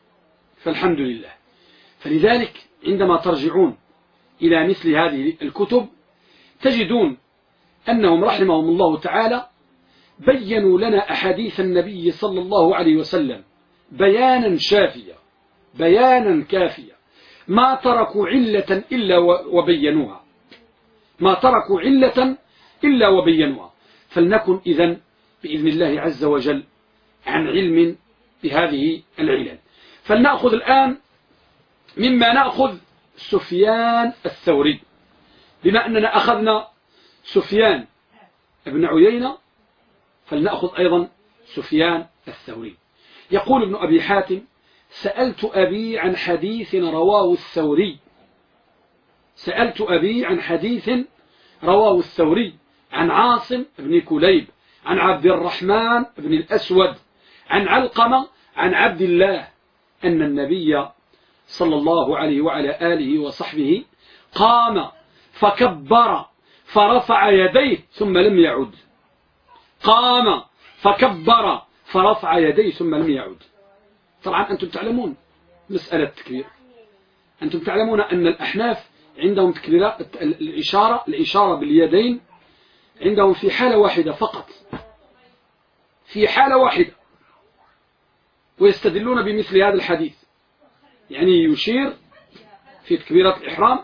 فلذلك عندما ترجعون إلى مثل هذه الكتب تجدون أنهم رحمهم الله تعالى بينوا لنا أحاديث النبي صلى الله عليه وسلم بيانا شافيا، بيانا كافيا، ما تركوا علة إلا وبينوها، ما تركوا علة إلا وبينوها. فلنكن إذن بإذن الله عز وجل عن علم بهذه العلل. فلنأخذ الآن مما نأخذ سفيان الثوري، بما أننا أخذنا سفيان ابن عيينة فلنأخذ أيضا سفيان الثوري. يقول ابن أبي حاتم: سألت أبي عن حديث رواه الثوري، سألت أبي عن حديث رواه الثوري عن عاصم بن كليب عن عبد الرحمن بن الأسود عن علقمة عن عبد الله أن النبي صلى الله عليه وعلى آله وصحبه قام فكبر فرفع يديه ثم لم يعد. قام فكبر فرفع يديه ثم لم يعد. طبعا أنتم تعلمون مسألة التكبير، أنتم تعلمون أن الأحناف عندهم تكبيرات الإشارة باليدين عندهم في حالة واحدة فقط، في حالة واحدة، ويستدلون بمثل هذا الحديث، يعني يشير في تكبيرات الإحرام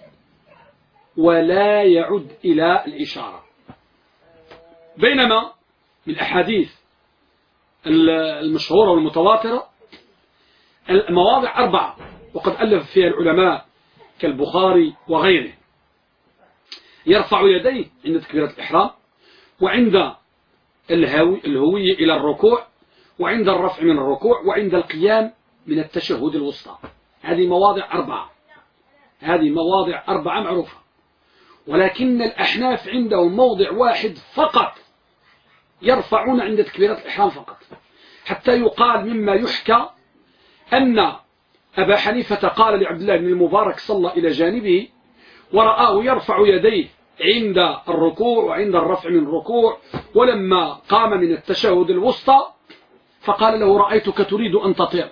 ولا يعد إلى الإشارة. بينما من الأحاديث المشهورة والمتواترة المواضع 4 وقد ألف فيها العلماء كالبخاري وغيره، يرفع يديه عند تكبيرة الإحرام، وعند الهوية إلى الركوع، وعند الرفع من الركوع، وعند القيام من التشهد الوسطى. هذه مواضع 4، هذه مواضع 4 معروفة. ولكن الأحناف عندهم موضع واحد فقط يرفعون عند تكبيرة الإحرام فقط، حتى يقال مما يحكى أن أبا حنيفة قال لعبد الله بن المبارك صلى إلى جانبه ورآه يرفع يديه عند الركوع وعند الرفع من الركوع، ولما قام من التشهد الوسطى فقال له: رأيتك تريد أن تطير،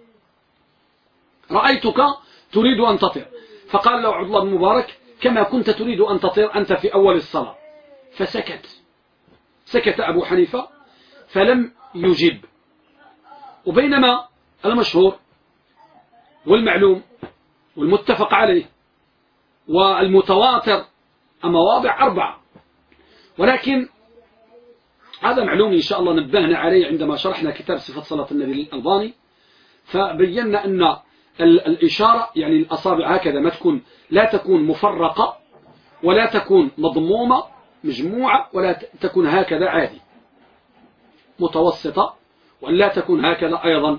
رأيتك تريد أن تطير. فقال له عبد الله بن المبارك: كما كنت تريد أن تطير أنت في أول الصلاة. فسكت، سكت أبو حنيفة فلم يجب. وبينما المشهور والمعلوم والمتفق عليه والمتواتر المواضع 4، ولكن هذا معلوم إن شاء الله نبهنا عليه عندما شرحنا كتاب صفة صلاة النبي الألباني، فبينا أن الإشارة يعني الأصابع هكذا لا تكون مفرقة ولا تكون مضمومة مجموعة ولا تكون هكذا عادي، متوسطة، وأن لا تكون هكذا أيضا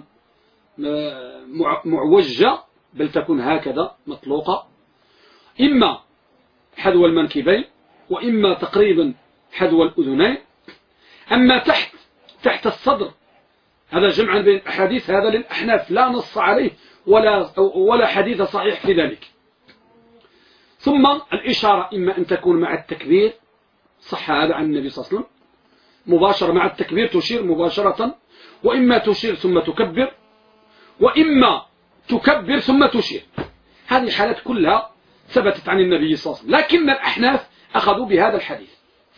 معوجة، بل تكون هكذا مطلوقة، إما حذو المنكبين وإما تقريبا حذو الأذنين. أما تحت الصدر هذا جمعا بين الأحاديث، هذا للأحناف لا نص عليه ولا حديث صحيح في ذلك. ثم الإشارة إما أن تكون مع التكبير، صح هذا عن النبي صلى الله عليه وسلم، مباشرة مع التكبير تشير مباشرة، وإما تشير ثم تكبر، وإما تكبر ثم تشير. هذه الحالات كلها ثبتت عن النبي صلى الله عليه وسلم، لكن الأحناف أخذوا بهذا الحديث.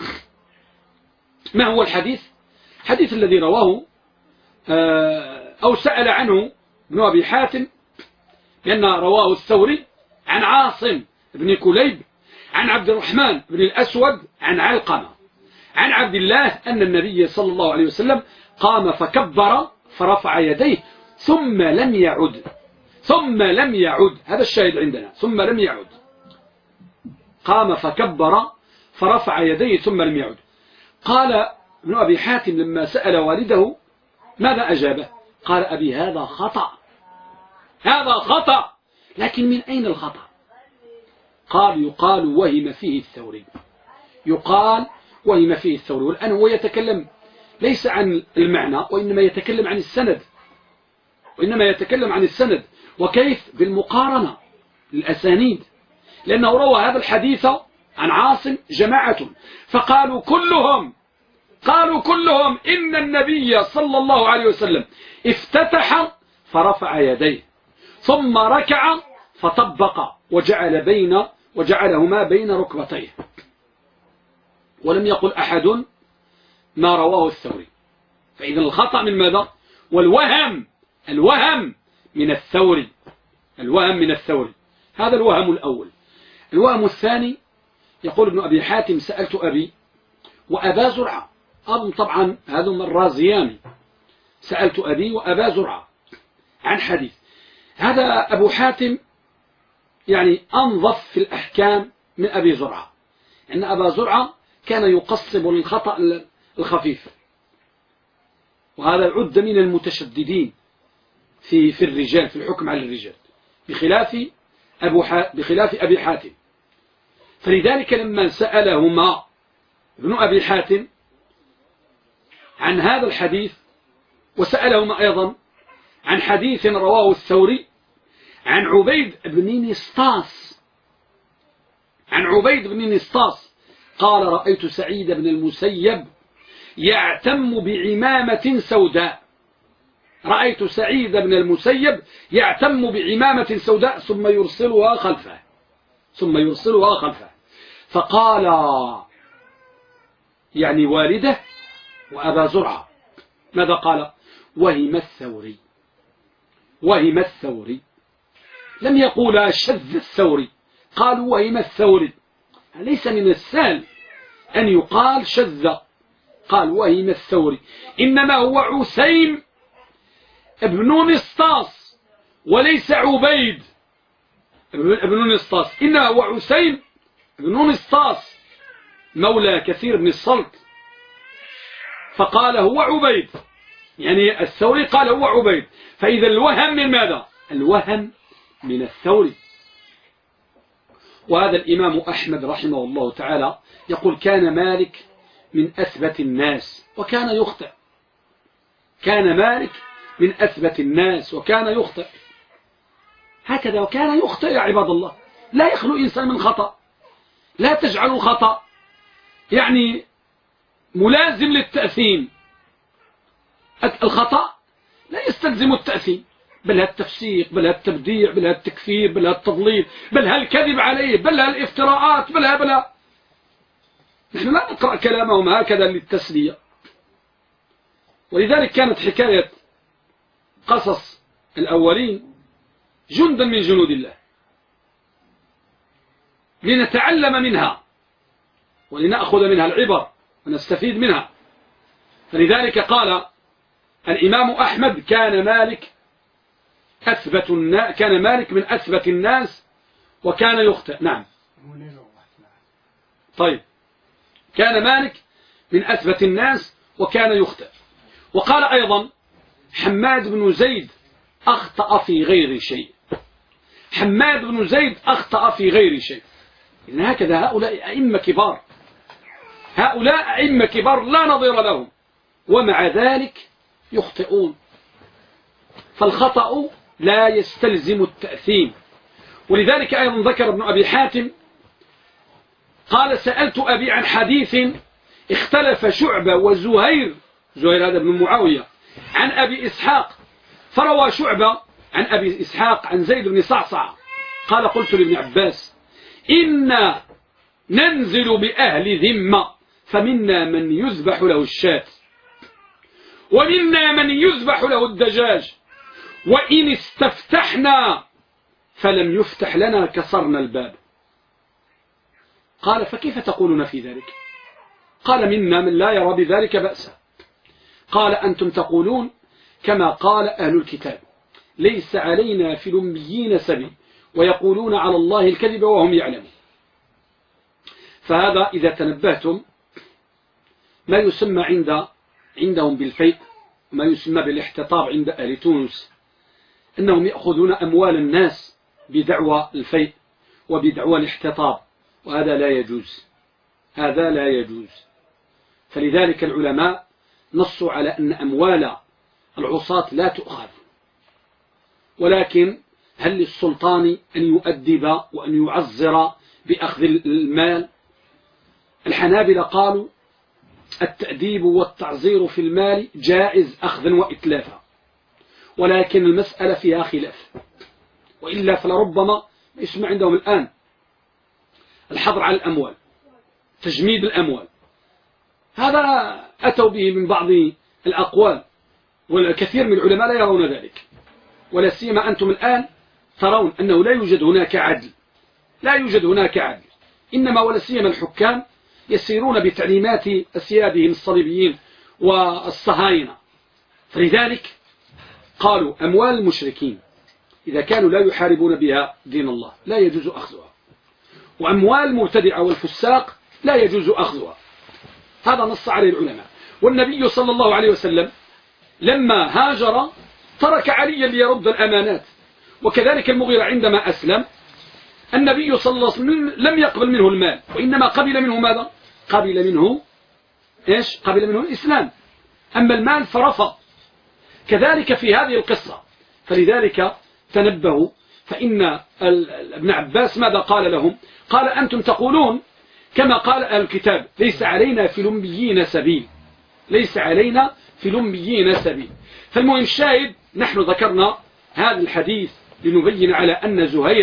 ما هو الحديث؟ الحديث الذي رواه أو سأل عنه ابن أبي حاتم، لأن رواه الثوري عن عاصم بن كليب عن عبد الرحمن بن الأسود عن علقمة عن عبد الله أن النبي صلى الله عليه وسلم قام فكبر فرفع يديه ثم لم يعد. هذا الشاهد عندنا، ثم لم يعد. قام فكبر فرفع يديه ثم لم يعد. قال ابن أبي حاتم لما سأل والده ماذا أجابه؟ قال أبي هذا خطأ. لكن من أين الخطأ؟ قال يقال وهم فيه الثوري. والآن هو يتكلم ليس عن المعنى، وإنما يتكلم عن السند. وكيف؟ بالمقارنة الأسانيد، لأنه روى هذا الحديث عن عاصم جماعة، فقالوا كلهم إن النبي صلى الله عليه وسلم افتتح فرفع يديه ثم ركع فطبق وجعلهما بين ركبتيه. ولم يقل أحد ما رواه الثوري. فإذا الخطأ من ماذا؟ الوهم من الثوري. هذا الوهم الأول. الوهم الثاني، يقول ابن أبي حاتم سألت أبي وأبا زرعة، طبعا هذا الرازيان، سألت أبي وأبا زرعة عن حديث. هذا أبو حاتم يعني أنظف في الأحكام من أبي زرعة، إن أبا زرعة كان يقصب للخطأ الخفيف، وهذا عد من المتشددين في الرجال، في الحكم على الرجال، بخلاف أبي حاتم. فلذلك لما سألهما ابن أبي حاتم عن هذا الحديث، وسألهما أيضا عن حديث رواه الثوري عن عبيد بن نسطاس قال رأيت سعيد بن المسيب يعتم بعمامة سوداء ثم يرسلها خلفه. فقال يعني والده وأبا زرعة ماذا قال؟ وهم الثوري. لم يقول شذ الثوري، قالوا وهم الثوري. ليس من السهل أن يقال شذ، قال وهم الثوري. إنما هو عسيم ابن نسطاس وليس عبيد ابن نسطاس، إنما هو عسيم ابن نسطاس مولى كثير بن الصلت، فقال هو عبيد، يعني الثوري قال هو عبيد. فإذا الوهم من ماذا؟ الوهم من الثوري. وهذا الإمام أحمد رحمه الله تعالى يقول كان مالك من أثبت الناس وكان يخطئ. هكذا، وكان يخطئ يا عباد الله. لا يخلو إنسان من خطأ، لا تجعلوا الخطأ يعني ملازم للتأثيم. الخطأ لا يستلزم التأثيم، بل التفسيق، بل التبديع، بل التكفير، بل التضليل، بل الكذب عليه، بل الافتراءات، بل نحن لا نقرأ كلامهم هكذا للتسلية. ولذلك كانت حكاية قصص الأولين جندا من جنود الله لنتعلم منها ولنأخذ منها العبر ونستفيد منها. فلذلك قال الإمام أحمد كان مالك من أثبت الناس وكان يخطئ. نعم، طيب، كان مالك من أثبت الناس وكان يخطئ. وقال أيضا حماد بن زيد أخطأ في غير شيء. حماد بن زيد أخطأ في غير شيء. إن هكذا هؤلاء أئمة كبار، هؤلاء أئمة كبار لا نظير لهم، ومع ذلك يخطئون. فالخطأ لا يستلزم التأثيم. ولذلك أيضا ذكر ابن أبي حاتم قال سألت أبي عن حديث اختلف شعبة وزهير، زهير هذا بن معاوية، عن أبي إسحاق، فروى شعبة عن أبي إسحاق عن زيد بن صعصع قال قلت لابن عباس إنا ننزل بأهل ذمة فمنا من يذبح له الشاة ومنا من يذبح له الدجاج، وإن استفتحنا فلم يفتح لنا كسرنا الباب. قال فكيف تقولون في ذلك؟ قال منا من لا يرى بذلك بأسا. قال أنتم تقولون كما قال أهل الكتاب ليس علينا في الأميين سبيل ويقولون على الله الكذب وهم يعلمون. فهذا إذا تنبهتم ما يسمى عندهم بالفيء، ما يسمى بالاحتطاب عند أهل تونس، أنهم يأخذون أموال الناس بدعوى الفيء وبدعوى الاحتطاب، وهذا لا يجوز، هذا لا يجوز. فلذلك العلماء نصوا على أن أموال العصاة لا تؤخذ، ولكن هل للسلطان أن يؤدب وأن يعزر بأخذ المال؟ الحنابلة قالوا التأديب والتعزير في المال جائز أخذا وإتلافا، ولكن المسألة فيها خلاف، وإلا فلربما يسمع عندهم الآن الحظر على الأموال، تجميد الأموال، هذا أتوا به من بعض الأقوال، والكثير من العلماء لا يرون ذلك، ولا سيما أنتم الآن ترون أنه لا يوجد هناك عدل، لا يوجد هناك عدل، إنما ولا سيما الحكام يسيرون بتعليمات أسيادهم الصليبيين والصهاينة. فلذلك قالوا أموال المشركين إذا كانوا لا يحاربون بها دين الله لا يجوز أخذها، وأموال المبتدعة والفساق لا يجوز أخذها، هذا نص عليه العلماء. والنبي صلى الله عليه وسلم لما هاجر ترك عليا ليرد الأمانات، وكذلك المغيرة عندما أسلم النبي صلى الله عليه وسلم لم يقبل منه المال، وإنما قبل منه ماذا؟ قبل منه إيش؟ قبل منه الإسلام، أما المال فرفض. كذلك في هذه القصة، فلذلك تنبهوا، فإن ابن عباس ماذا قال لهم؟ قال أنتم تقولون كما قال أهل الكتاب ليس علينا في الأميين سبيل، ليس علينا في الأميين سبيل. فالمهم الشاهد نحن ذكرنا هذا الحديث لنبين على أن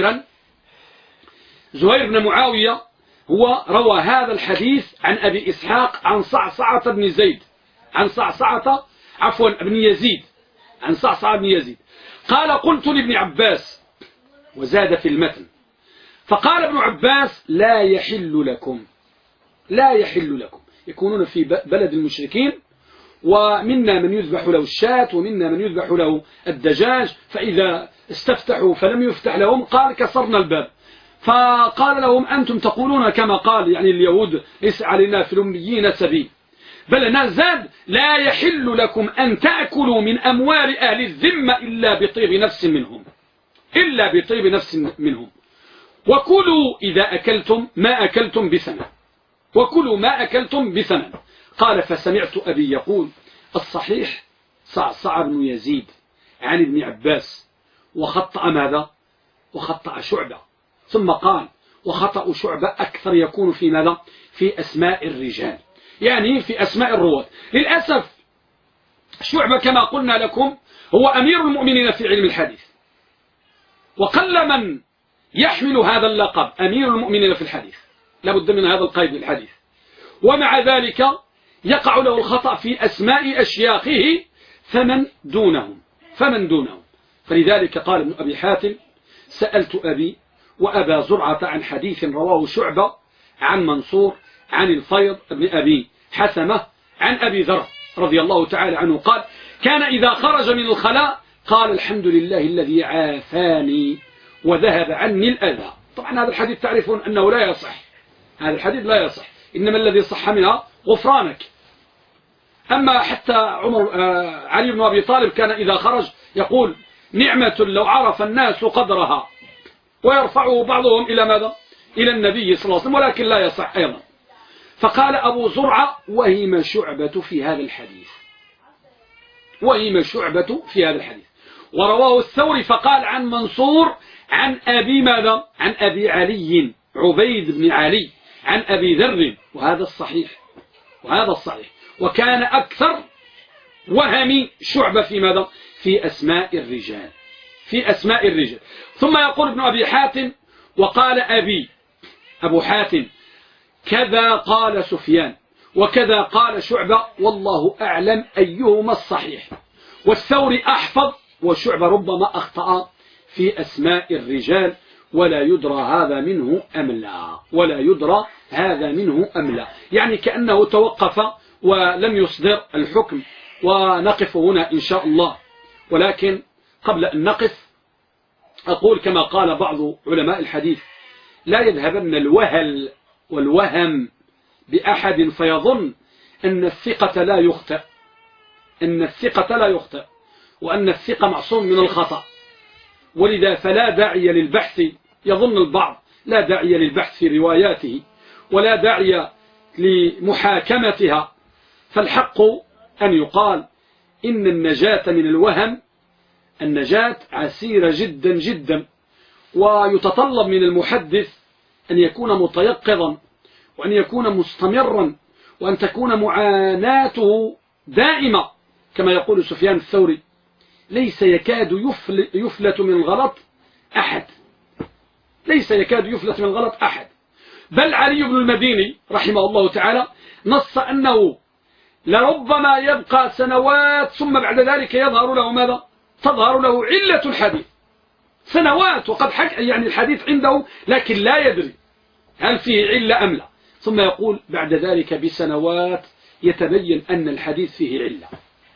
زهير بن معاوية هو روى هذا الحديث عن أبي إسحاق عن صعصعة بن زيد، عن صعصعة بن يزيد، عن صعصعة بن يزيد. قال قلت لابن عباس وزاد في المتن، فقال ابن عباس لا يحل لكم، لا يحل لكم، يكونون في بلد المشركين ومنا من يذبح له الشاة ومنا من يذبح له الدجاج، فإذا استفتحوا فلم يفتح لهم قال كسرنا الباب. فقال لهم أنتم تقولون كما قال يعني اليهود ليس علينا في الأميين سبيل، بل نزاد لا يحل لكم أن تأكلوا من أموال أهل الذمة إلا بطيب نفس منهم، إلا بطيب نفس منهم، وكلوا إذا أكلتم ما أكلتم بثمن، وكلوا ما أكلتم بثمن. قال فسمعت أبي يقول الصحيح صعصع بن يزيد عن ابن عباس، وخطأ ماذا؟ وخطأ شعبة. ثم قال وخطأ شعبة أكثر يكون في ماذا؟ في أسماء الرجال، يعني في أسماء الرواة. للأسف شعبة كما قلنا لكم هو أمير المؤمنين في علم الحديث، وقل من يحمل هذا اللقب أمير المؤمنين في الحديث، لابد من هذا القيد للحديث، ومع ذلك يقع له الخطأ في أسماء أشياخه فمن دونهم. فلذلك قال ابن أبي حاتم سألت أبي وأبا زرعة عن حديث رواه شعبة عن منصور عن الفيض بن أبي حثمة عن أبي ذر رضي الله تعالى عنه قال كان إذا خرج من الخلاء قال الحمد لله الذي عافاني وذهب عني الأذى. طبعا هذا الحديث تعرفون أنه لا يصح، هذا الحديث لا يصح، إنما الذي صح منها غفرانك. أما حتى علي بن أبي طالب كان إذا خرج يقول نعمة لو عرف الناس قدرها، ويرفعه بعضهم إلى ماذا؟ إلى النبي صلى الله عليه وسلم، ولكن لا يصح أيضا. فقال أبو زرعة وهم شعبة في هذا الحديث، وهم شعبة في هذا الحديث. ورواه الثوري فقال عن منصور عن أبي ماذا؟ عن أبي علي عبيد بن علي عن أبي ذر، وهذا الصحيح، وهذا الصحيح. وكان أكثر وهم شعبة في ماذا؟ في أسماء الرجال، في أسماء الرجال. ثم يقول ابن أبي حاتم وقال أبو حاتم كذا قال سفيان وكذا قال شعبة والله أعلم أيهما الصحيح. والثوري أحفظ، وشعبة ربما أخطأ في أسماء الرجال، ولا يدرى هذا منه أم لا، ولا يدرى هذا منه أم لا، يعني كأنه توقف ولم يصدر الحكم. ونقف هنا إن شاء الله. ولكن قبل أن نقف أقول كما قال بعض علماء الحديث لا يذهبن الوهل والوهم بأحد فيظن أن الثقة لا يخطئ، أن الثقة لا يخطئ، وأن الثقة معصوم من الخطأ. ولذا فلا داعي للبحث، يظن البعض لا داعي للبحث في رواياته ولا داعي لمحاكمتها. فالحق أن يقال إن النجاة من الوهم النجاة عسيرة جدا جدا، ويتطلب من المحدث أن يكون متيقظا، وأن يكون مستمرا، وأن تكون معاناته دائمة. كما يقول سفيان الثوري ليس يكاد يفلت من الغلط أحد، ليس يكاد يفلت من الغلط أحد. بل علي بن المديني رحمه الله تعالى نص أنه لربما يبقى سنوات ثم بعد ذلك يظهر له ماذا؟ تظهر له علة الحديث، سنوات وقد يعني الحديث عنده لكن لا يدري هل فيه علة أم لا، ثم يقول بعد ذلك بسنوات يتبين أن الحديث فيه علة،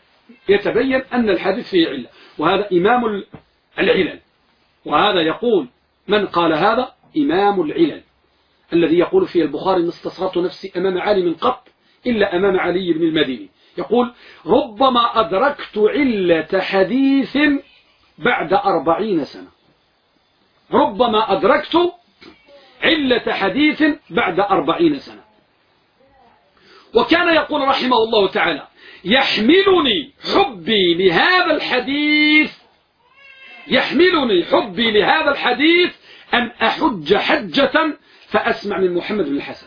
يتبين أن الحديث فيه علة. وهذا إمام العلل، وهذا يقول من قال هذا إمام العلل الذي يقول فيه البخاري ما استصغرت نفسي أمام عالم قط إلا أمام علي بن المديني. يقول ربما أدركت علة حديث بعد 40 سنة، ربما أدركت علة حديث بعد 40 سنة. وكان يقول رحمه الله تعالى يحملني حبي لهذا الحديث، يحملني حبي لهذا الحديث أن أحج حجة فأسمع من محمد بن الحسن،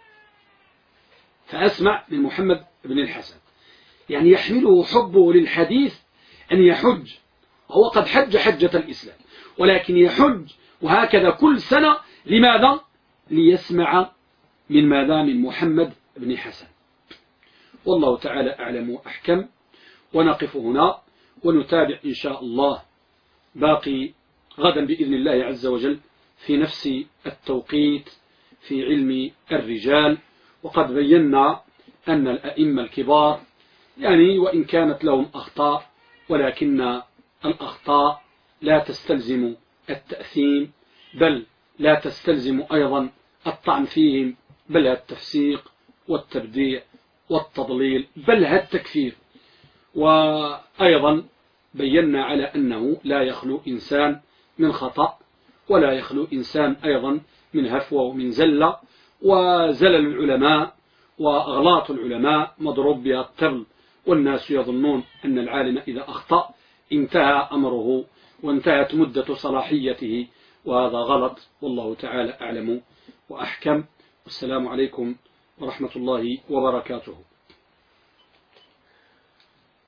فأسمع من محمد بن الحسن. يعني يحمله حبه للحديث أن يحج، وهو قد حج حجة الإسلام، ولكن يحج وهكذا كل سنة. لماذا؟ ليسمع من ماذا؟ من محمد بن حسن. والله تعالى أعلم وأحكم. ونقف هنا ونتابع إن شاء الله باقي غدا بإذن الله عز وجل في نفس التوقيت في علم الرجال. وقد بينا أن الأئمة الكبار يعني وإن كانت لهم أخطاء، ولكن الأخطاء لا تستلزم التأثيم، بل لا تستلزم أيضا الطعن فيهم، بل التفسيق والتبديع والتضليل، بل التكفير. وأيضا بينا على أنه لا يخلو إنسان من خطأ، ولا يخلو إنسان أيضا من هفوة ومن زلة. وزلل العلماء وأغلاط العلماء مضروب بها التبل، والناس يظنون أن العالم إذا أخطأ انتهى أمره وانتهت مدة صلاحيته، وهذا غلط. والله تعالى أعلم وأحكم. والسلام عليكم ورحمة الله وبركاته.